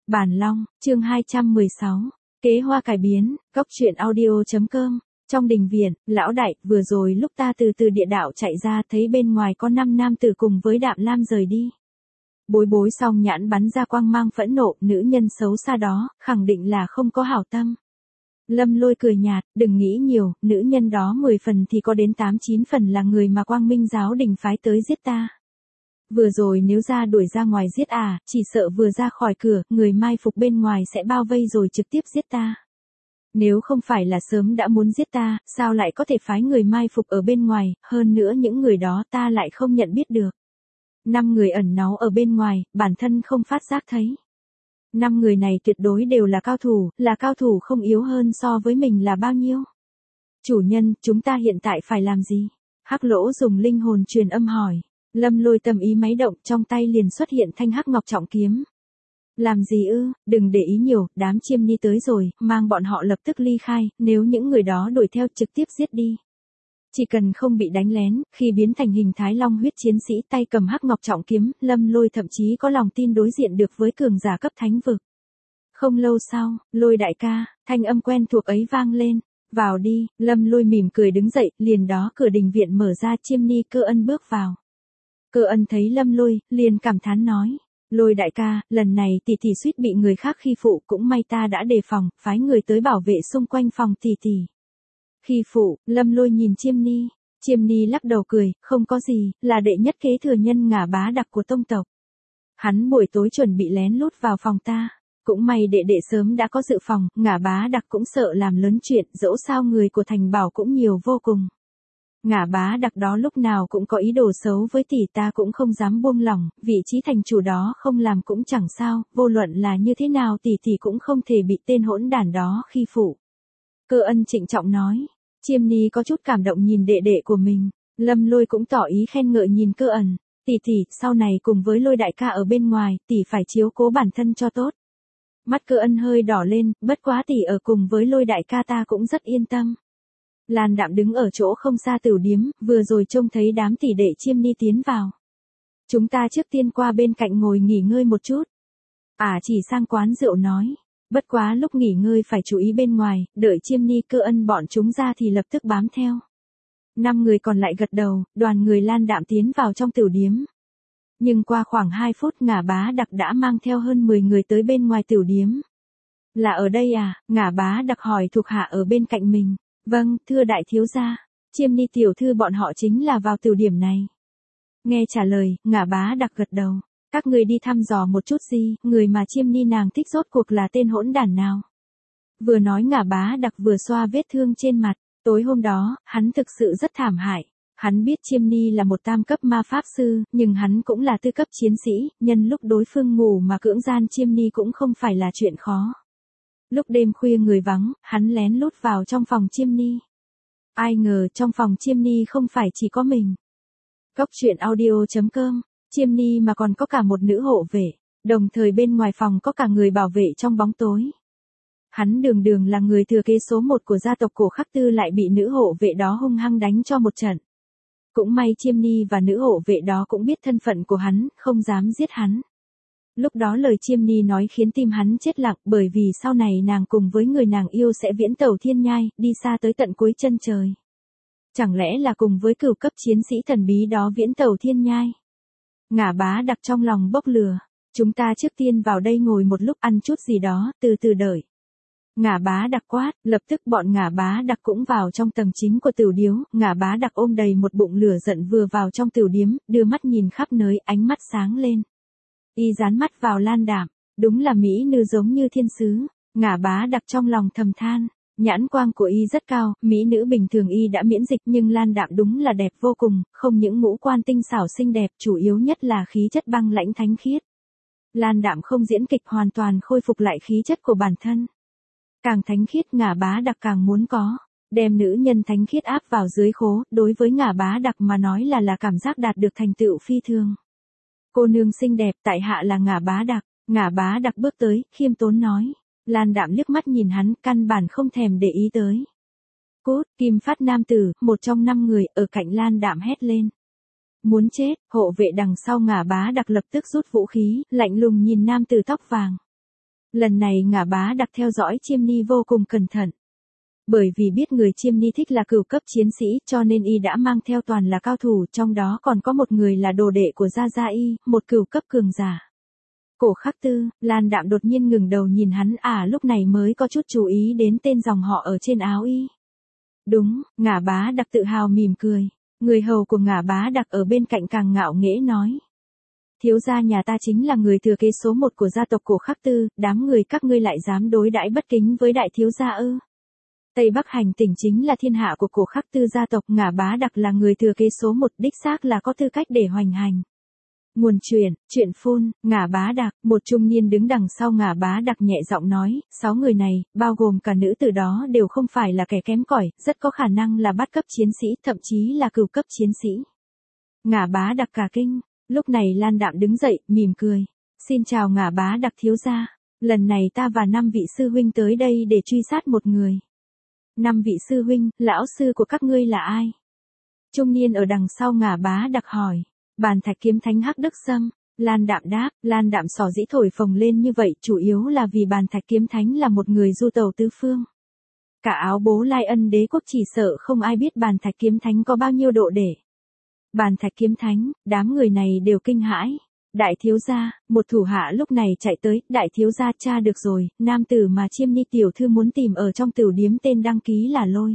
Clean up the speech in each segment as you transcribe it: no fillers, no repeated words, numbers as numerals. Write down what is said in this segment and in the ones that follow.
Bản Long, chương 216. Kế hoa cải biến, góc truyện audio.com. Trong đình viện, lão đại, vừa rồi lúc ta từ địa đạo chạy ra thấy bên ngoài có 5 nam tử cùng với Đạm Lam rời đi. Bối bối song nhãn bắn ra quang mang phẫn nộ, nữ nhân xấu xa đó, khẳng định là không có hảo tâm. Lâm Lôi cười nhạt, đừng nghĩ nhiều, nữ nhân đó 10 phần thì có đến 8-9 phần là người mà Quang Minh giáo đình phái tới giết ta. Vừa rồi nếu ra đuổi ra ngoài giết chỉ sợ vừa ra khỏi cửa, người mai phục bên ngoài sẽ bao vây rồi trực tiếp giết ta. Nếu không phải là sớm đã muốn giết ta, sao lại có thể phái người mai phục ở bên ngoài, hơn nữa những người đó ta lại không nhận biết được. 5 người ẩn náu ở bên ngoài, bản thân không phát giác thấy. 5 người này tuyệt đối đều là cao thủ không yếu hơn so với mình là bao nhiêu. Chủ nhân, chúng ta hiện tại phải làm gì? Hắc Lỗ dùng linh hồn truyền âm hỏi. Lâm Lôi tâm ý máy động, trong tay liền xuất hiện thanh hắc ngọc trọng kiếm. Làm gì ư, đừng để ý nhiều, đám chiêm ni tới rồi, mang bọn họ lập tức ly khai, nếu những người đó đuổi theo trực tiếp giết đi. Chỉ cần không bị đánh lén, khi biến thành hình thái long huyết chiến sĩ tay cầm hắc ngọc trọng kiếm, Lâm Lôi thậm chí có lòng tin đối diện được với cường giả cấp thánh vực. Không lâu sau, Lôi đại ca, thanh âm quen thuộc ấy vang lên. Vào đi, Lâm Lôi mỉm cười đứng dậy, liền đó cửa đình viện mở ra, chiêm ni Cơ Ân bước vào. Cơ Ân thấy Lâm Lôi, liền cảm thán nói. Lôi đại ca, lần này tỷ tỷ suýt bị người khác khi phụ, cũng may ta đã đề phòng, phái người tới bảo vệ xung quanh phòng tỷ tỷ. Khi phụ, Lâm Lôi nhìn Chiêm Ni lắc đầu cười, không có gì, là đệ nhất kế thừa nhân Ngả Bá Đặc của tông tộc. Hắn buổi tối chuẩn bị lén lút vào phòng ta. Cũng may đệ sớm đã có dự phòng, Ngả Bá Đặc cũng sợ làm lớn chuyện, dẫu sao người của thành bảo cũng nhiều vô cùng. Ngả Bá Đặc đó lúc nào cũng có ý đồ xấu với tỷ, ta cũng không dám buông lỏng, vị trí thành chủ đó không làm cũng chẳng sao, vô luận là như thế nào tỷ cũng không thể bị tên hỗn đản đó khi phụ. Cơ Ân trịnh trọng nói. Chiêm Ni có chút cảm động nhìn đệ của mình. Lâm Lôi cũng tỏ ý khen ngợi nhìn Cơ Ân. Tỷ, sau này cùng với Lôi đại ca ở bên ngoài, tỷ phải chiếu cố bản thân cho tốt. Mắt Cơ Ân hơi đỏ lên, bất quá tỷ ở cùng với Lôi đại ca ta cũng rất yên tâm. Lan Đạm đứng ở chỗ không xa tửu điếm, vừa rồi trông thấy đám tỷ đệ Chiêm Ni tiến vào. Chúng ta trước tiên qua bên cạnh ngồi nghỉ ngơi một chút. Chỉ sang quán rượu nói. Bất quá lúc nghỉ ngơi phải chú ý bên ngoài, đợi Chiêm Ni Cơ Ân bọn chúng ra thì lập tức bám theo. 5 người còn lại gật đầu, đoàn người Lan Đạm tiến vào trong tửu điếm. Nhưng qua khoảng 2 phút Ngả Bá Đặc đã mang theo hơn 10 người tới bên ngoài tửu điếm. Là ở đây Ngả Bá Đặc hỏi thuộc hạ ở bên cạnh mình. Vâng, thưa đại thiếu gia, Chiêm Ni tiểu thư bọn họ chính là vào tửu điểm này. Nghe trả lời, Ngả Bá Đặc gật đầu. Các người đi thăm dò một chút gì, người mà Chiêm Ni nàng thích rốt cuộc là tên hỗn đản nào. Vừa nói Ngả Bá Đặc vừa xoa vết thương trên mặt, tối hôm đó, hắn thực sự rất thảm hại. Hắn biết Chiêm Ni là một tam cấp ma pháp sư, nhưng hắn cũng là tư cấp chiến sĩ, nhân lúc đối phương ngủ mà cưỡng gian Chiêm Ni cũng không phải là chuyện khó. Lúc đêm khuya người vắng, hắn lén lút vào trong phòng Chiêm Ni. Ai ngờ trong phòng Chiêm Ni không phải chỉ có mình. Góc truyện audio.com. Chiêm Ni mà còn có cả một nữ hộ vệ, đồng thời bên ngoài phòng có cả người bảo vệ trong bóng tối. Hắn đường là người thừa kế số 1 của gia tộc Cổ Khắc Tư lại bị nữ hộ vệ đó hung hăng đánh cho một trận. Cũng may Chiêm Ni và nữ hộ vệ đó cũng biết thân phận của hắn, không dám giết hắn. Lúc đó lời Chiêm Ni nói khiến tim hắn chết lặng, bởi vì sau này nàng cùng với người nàng yêu sẽ viễn tẩu thiên nhai, đi xa tới tận cuối chân trời. Chẳng lẽ là cùng với cửu cấp chiến sĩ thần bí đó viễn tẩu thiên nhai? Ngả Bá Đặc trong lòng bốc lửa. Chúng ta trước tiên vào đây ngồi một lúc ăn chút gì đó, từ từ đợi. Ngả Bá Đặc quát, lập tức bọn Ngả Bá Đặc cũng vào trong tầng chính của tửu điếm. Ngả Bá Đặc ôm đầy một bụng lửa giận vừa vào trong tửu điếm, đưa mắt nhìn khắp nơi, ánh mắt sáng lên. Y dán mắt vào Lan Đạm, đúng là mỹ nữ giống như thiên sứ. Ngả Bá Đặc trong lòng thầm than. Nhãn quang của y rất cao, mỹ nữ bình thường y đã miễn dịch nhưng Lan Đạm đúng là đẹp vô cùng, không những ngũ quan tinh xảo xinh đẹp, chủ yếu nhất là khí chất băng lãnh thánh khiết. Lan Đạm không diễn kịch, hoàn toàn khôi phục lại khí chất của bản thân. Càng thánh khiết Ngả Bá Đặc càng muốn có, đem nữ nhân thánh khiết áp vào dưới khố, đối với Ngả Bá Đặc mà nói là cảm giác đạt được thành tựu phi thường. Cô nương xinh đẹp, tại hạ là Ngả Bá Đặc. Ngả Bá Đặc bước tới, khiêm tốn nói. Lan Đạm liếc mắt nhìn hắn, căn bản không thèm để ý tới. Cút, Kim Phát nam tử, một trong 5 người, ở cạnh Lan Đạm hét lên. Muốn chết, hộ vệ đằng sau Ngả Bá Đặc lập tức rút vũ khí, lạnh lùng nhìn nam tử tóc vàng. Lần này Ngả Bá Đặc theo dõi Chiêm Ni vô cùng cẩn thận. Bởi vì biết người Chiêm Ni thích là cửu cấp chiến sĩ cho nên y đã mang theo toàn là cao thủ, trong đó còn có một người là đồ đệ của Gia Gia y, một cửu cấp cường giả. Cổ Khắc Tư, Lan Đạm đột nhiên ngừng đầu nhìn hắn, lúc này mới có chút chú ý đến tên dòng họ ở trên áo y. Đúng, Ngả Bá Đặc tự hào mỉm cười. Người hầu của Ngả Bá Đặc ở bên cạnh càng ngạo nghễ nói. Thiếu gia nhà ta chính là người thừa kế số 1 của gia tộc Cổ Khắc Tư, đám người các ngươi lại dám đối đãi bất kính với đại thiếu gia ư? Tây Bắc hành tỉnh chính là thiên hạ của Cổ Khắc Tư gia tộc, Ngả Bá Đặc là người thừa kế số 1, đích xác là có tư cách để hoành hành. Nguồn chuyện phun, Ngả Bá Đặc, một trung niên đứng đằng sau Ngả Bá Đặc nhẹ giọng nói, 6 người này, bao gồm cả nữ tử đó đều không phải là kẻ kém cỏi, rất có khả năng là bát cấp chiến sĩ, thậm chí là cửu cấp chiến sĩ. Ngả Bá Đặc cả kinh, lúc này Lan Đạm đứng dậy, mỉm cười. Xin chào Ngả Bá Đặc thiếu gia, lần này ta và 5 vị sư huynh tới đây để truy sát một người. 5 vị sư huynh, lão sư của các ngươi là ai? Trung niên ở đằng sau Ngả Bá Đặc hỏi. Bàn Thạch Kiếm Thánh Hắc Đức Sâm. Lan Đạm đáp, Lan Đạm xỏ dĩ thổi phồng lên như vậy chủ yếu là vì Bàn Thạch Kiếm Thánh là một người du tẩu tứ phương. Cả áo bố Lai Ân đế quốc chỉ sợ không ai biết Bàn Thạch Kiếm Thánh có bao nhiêu độ để. Bàn Thạch Kiếm Thánh, đám người này đều kinh hãi. Đại thiếu gia, một thủ hạ lúc này chạy tới, đại thiếu gia tra được rồi, nam tử mà Chiêm Ni tiểu thư muốn tìm ở trong tửu điếm tên đăng ký là Lôi.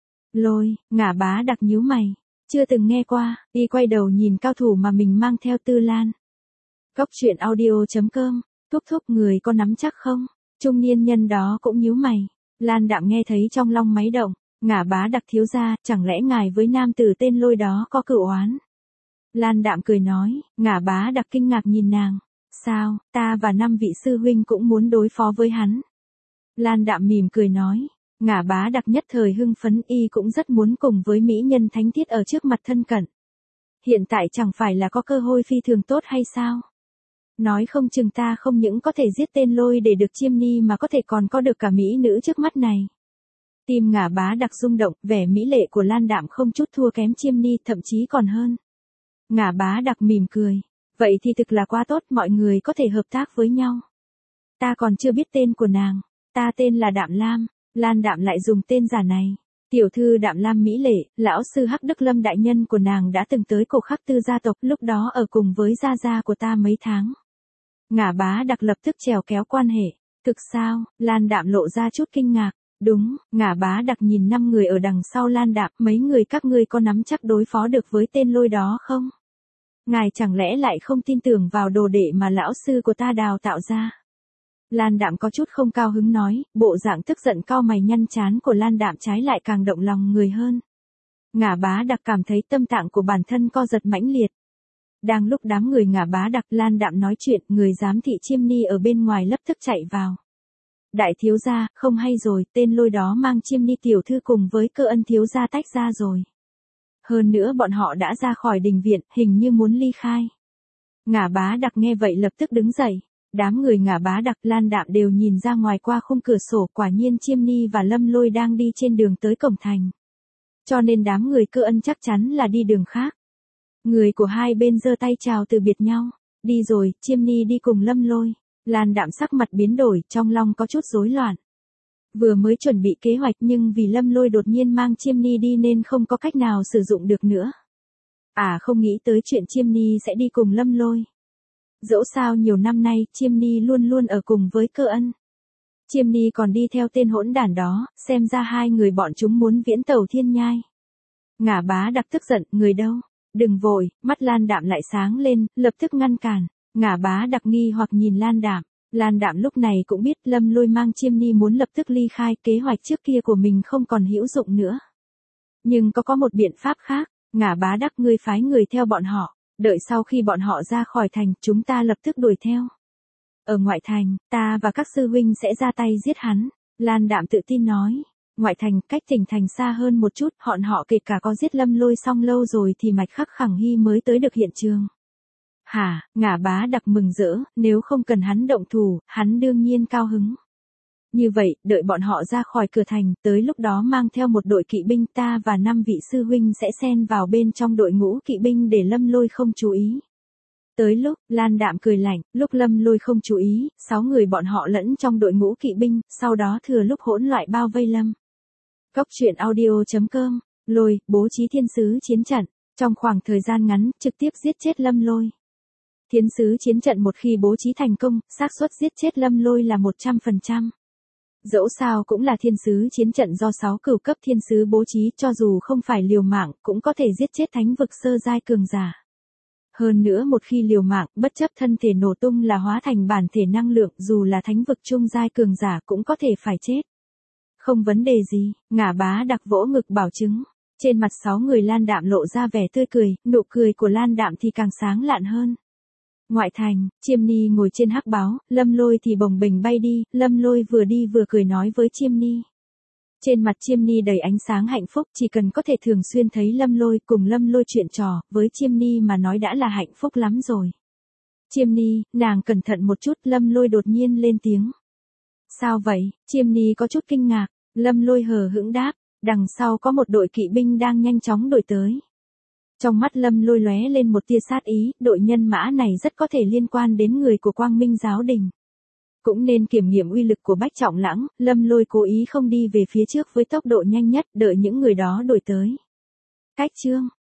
Lôi, Ngả Bá Đặc nhíu mày. Chưa từng nghe qua, y quay đầu nhìn cao thủ mà mình mang theo Tư Lan. Cốc truyện audio.com, thúc người có nắm chắc không? Trung niên nhân đó cũng nhíu mày. Lan Đạm nghe thấy trong lòng máy động, Ngả Bá Đặc thiếu gia, chẳng lẽ ngài với nam tử tên Lôi đó có cựu oán? Lan Đạm cười nói, Ngả Bá Đặc kinh ngạc nhìn nàng. Sao, ta và 5 vị sư huynh cũng muốn đối phó với hắn. Lan Đạm mỉm cười nói. Ngả Bá Đặc nhất thời hưng phấn, y cũng rất muốn cùng với mỹ nhân thánh thiết ở trước mặt thân cận. Hiện tại chẳng phải là có cơ hội phi thường tốt hay sao? Nói không chừng ta không những có thể giết tên Lôi để được Chiêm Ni mà có thể còn có được cả mỹ nữ trước mắt này. Tim Ngả Bá Đặc rung động, vẻ mỹ lệ của Lan Đạm không chút thua kém Chiêm Ni, thậm chí còn hơn. Ngả Bá Đặc mỉm cười. Vậy thì thực là quá tốt, mọi người có thể hợp tác với nhau. Ta còn chưa biết tên của nàng. Ta tên là Đạm Lam. Lan Đạm lại dùng tên giả này. Tiểu thư Đạm Lam mỹ lệ, lão sư Hắc Đức Lâm đại nhân của nàng đã từng tới Cổ Khắc Tư gia tộc, lúc đó ở cùng với gia gia của ta mấy tháng. Ngả Bá Đặc lập tức trèo kéo quan hệ. Thực sao? Lan Đạm lộ ra chút kinh ngạc. Đúng, Ngả Bá Đặc nhìn 5 người ở đằng sau Lan Đạm, mấy người các ngươi có nắm chắc đối phó được với tên Lôi đó không? Ngài chẳng lẽ lại không tin tưởng vào đồ đệ mà lão sư của ta đào tạo ra? Lan Đạm có chút không cao hứng nói, bộ dạng tức giận cau mày nhăn trán của Lan Đạm trái lại càng động lòng người hơn. Ngả Bá Đặc cảm thấy tâm trạng của bản thân co giật mãnh liệt. Đang lúc đám người Ngả Bá Đặc, Lan Đạm nói chuyện, người giám thị Chiêm Ni ở bên ngoài lập tức chạy vào. Đại thiếu gia, không hay rồi, tên Lôi đó mang Chiêm Ni tiểu thư cùng với Cơ Ân thiếu gia tách ra rồi. Hơn nữa bọn họ đã ra khỏi đình viện, hình như muốn ly khai. Ngả Bá Đặc nghe vậy lập tức đứng dậy. Đám người Ngả Bá Đặc, Lan Đạm đều nhìn ra ngoài qua khung cửa sổ, quả nhiên Chiêm Ni và Lâm Lôi đang đi trên đường tới cổng thành. Cho nên đám người Cơ Ân chắc chắn là đi đường khác. Người của hai bên giơ tay chào từ biệt nhau. Đi rồi, Chiêm Ni đi cùng Lâm Lôi. Lan Đạm sắc mặt biến đổi, trong lòng có chút rối loạn. Vừa mới chuẩn bị kế hoạch nhưng vì Lâm Lôi đột nhiên mang Chiêm Ni đi nên không có cách nào sử dụng được nữa. Không nghĩ tới chuyện Chiêm Ni sẽ đi cùng Lâm Lôi. Dẫu sao nhiều năm nay, Chiêm Ni luôn luôn ở cùng với Cơ Ân. Chiêm Ni còn đi theo tên hỗn đản đó, xem ra hai người bọn chúng muốn viễn tàu thiên nhai. Ngả Bá Đặc tức giận, người đâu? Đừng vội, mắt Lan Đạm lại sáng lên, lập tức ngăn cản. Ngả Bá Đặc nghi hoặc nhìn Lan Đạm. Lan Đạm lúc này cũng biết Lâm Lôi mang Chiêm Ni muốn lập tức ly khai, kế hoạch trước kia của mình không còn hữu dụng nữa. Nhưng có một biện pháp khác, Ngả Bá Đặc ngươi phái người theo bọn họ. Đợi sau khi bọn họ ra khỏi thành, chúng ta lập tức đuổi theo. Ở ngoại thành, ta và các sư huynh sẽ ra tay giết hắn. Lan Đạm tự tin nói. Ngoại thành, cách tỉnh thành xa hơn một chút, họ kể cả có giết Lâm Lôi xong lâu rồi thì Mạch Khắc Khẳng Hy mới tới được hiện trường. Hả, Ngả Bá Đặc mừng rỡ, nếu không cần hắn động thủ, hắn đương nhiên cao hứng. Như vậy, đợi bọn họ ra khỏi cửa thành, tới lúc đó mang theo một đội kỵ binh, ta và 5 vị sư huynh sẽ xen vào bên trong đội ngũ kỵ binh để Lâm Lôi không chú ý. Tới lúc, Lan Đạm cười lạnh, lúc Lâm Lôi không chú ý, 6 người bọn họ lẫn trong đội ngũ kỵ binh, sau đó thừa lúc hỗn loạn bao vây Lâm. Cốc truyện audio.com, Lôi, bố trí thiên sứ chiến trận, trong khoảng thời gian ngắn, trực tiếp giết chết Lâm Lôi. Thiên sứ chiến trận một khi bố trí thành công, xác suất giết chết Lâm Lôi là 100%. Dẫu sao cũng là thiên sứ chiến trận do 6 cửu cấp thiên sứ bố trí, cho dù không phải liều mạng, cũng có thể giết chết thánh vực sơ giai cường giả. Hơn nữa một khi liều mạng, bất chấp thân thể nổ tung là hóa thành bản thể năng lượng, dù là thánh vực trung giai cường giả cũng có thể phải chết. Không vấn đề gì, Ngả Bá Đặc vỗ ngực bảo chứng. Trên mặt 6 người Lan Đạm lộ ra vẻ tươi cười, nụ cười của Lan Đạm thì càng sáng lạn hơn. Ngoại thành, Chiêm Ni ngồi trên hắc báo, Lâm Lôi thì bồng bềnh bay đi, Lâm Lôi vừa đi vừa cười nói với Chiêm Ni. Trên mặt Chiêm Ni đầy ánh sáng hạnh phúc, chỉ cần có thể thường xuyên thấy Lâm Lôi cùng Lâm Lôi chuyện trò, với Chiêm Ni mà nói đã là hạnh phúc lắm rồi. Chiêm Ni, nàng cẩn thận một chút, Lâm Lôi đột nhiên lên tiếng. Sao vậy? Chiêm Ni có chút kinh ngạc, Lâm Lôi hờ hững đáp, đằng sau có một đội kỵ binh đang nhanh chóng đuổi tới. Trong mắt Lâm Lôi lóe lên một tia sát ý, đội nhân mã này rất có thể liên quan đến người của Quang Minh giáo đình. Cũng nên kiểm nghiệm uy lực của Bách Trọng Lãng, Lâm Lôi cố ý không đi về phía trước với tốc độ nhanh nhất, đợi những người đó đuổi tới. Cách chương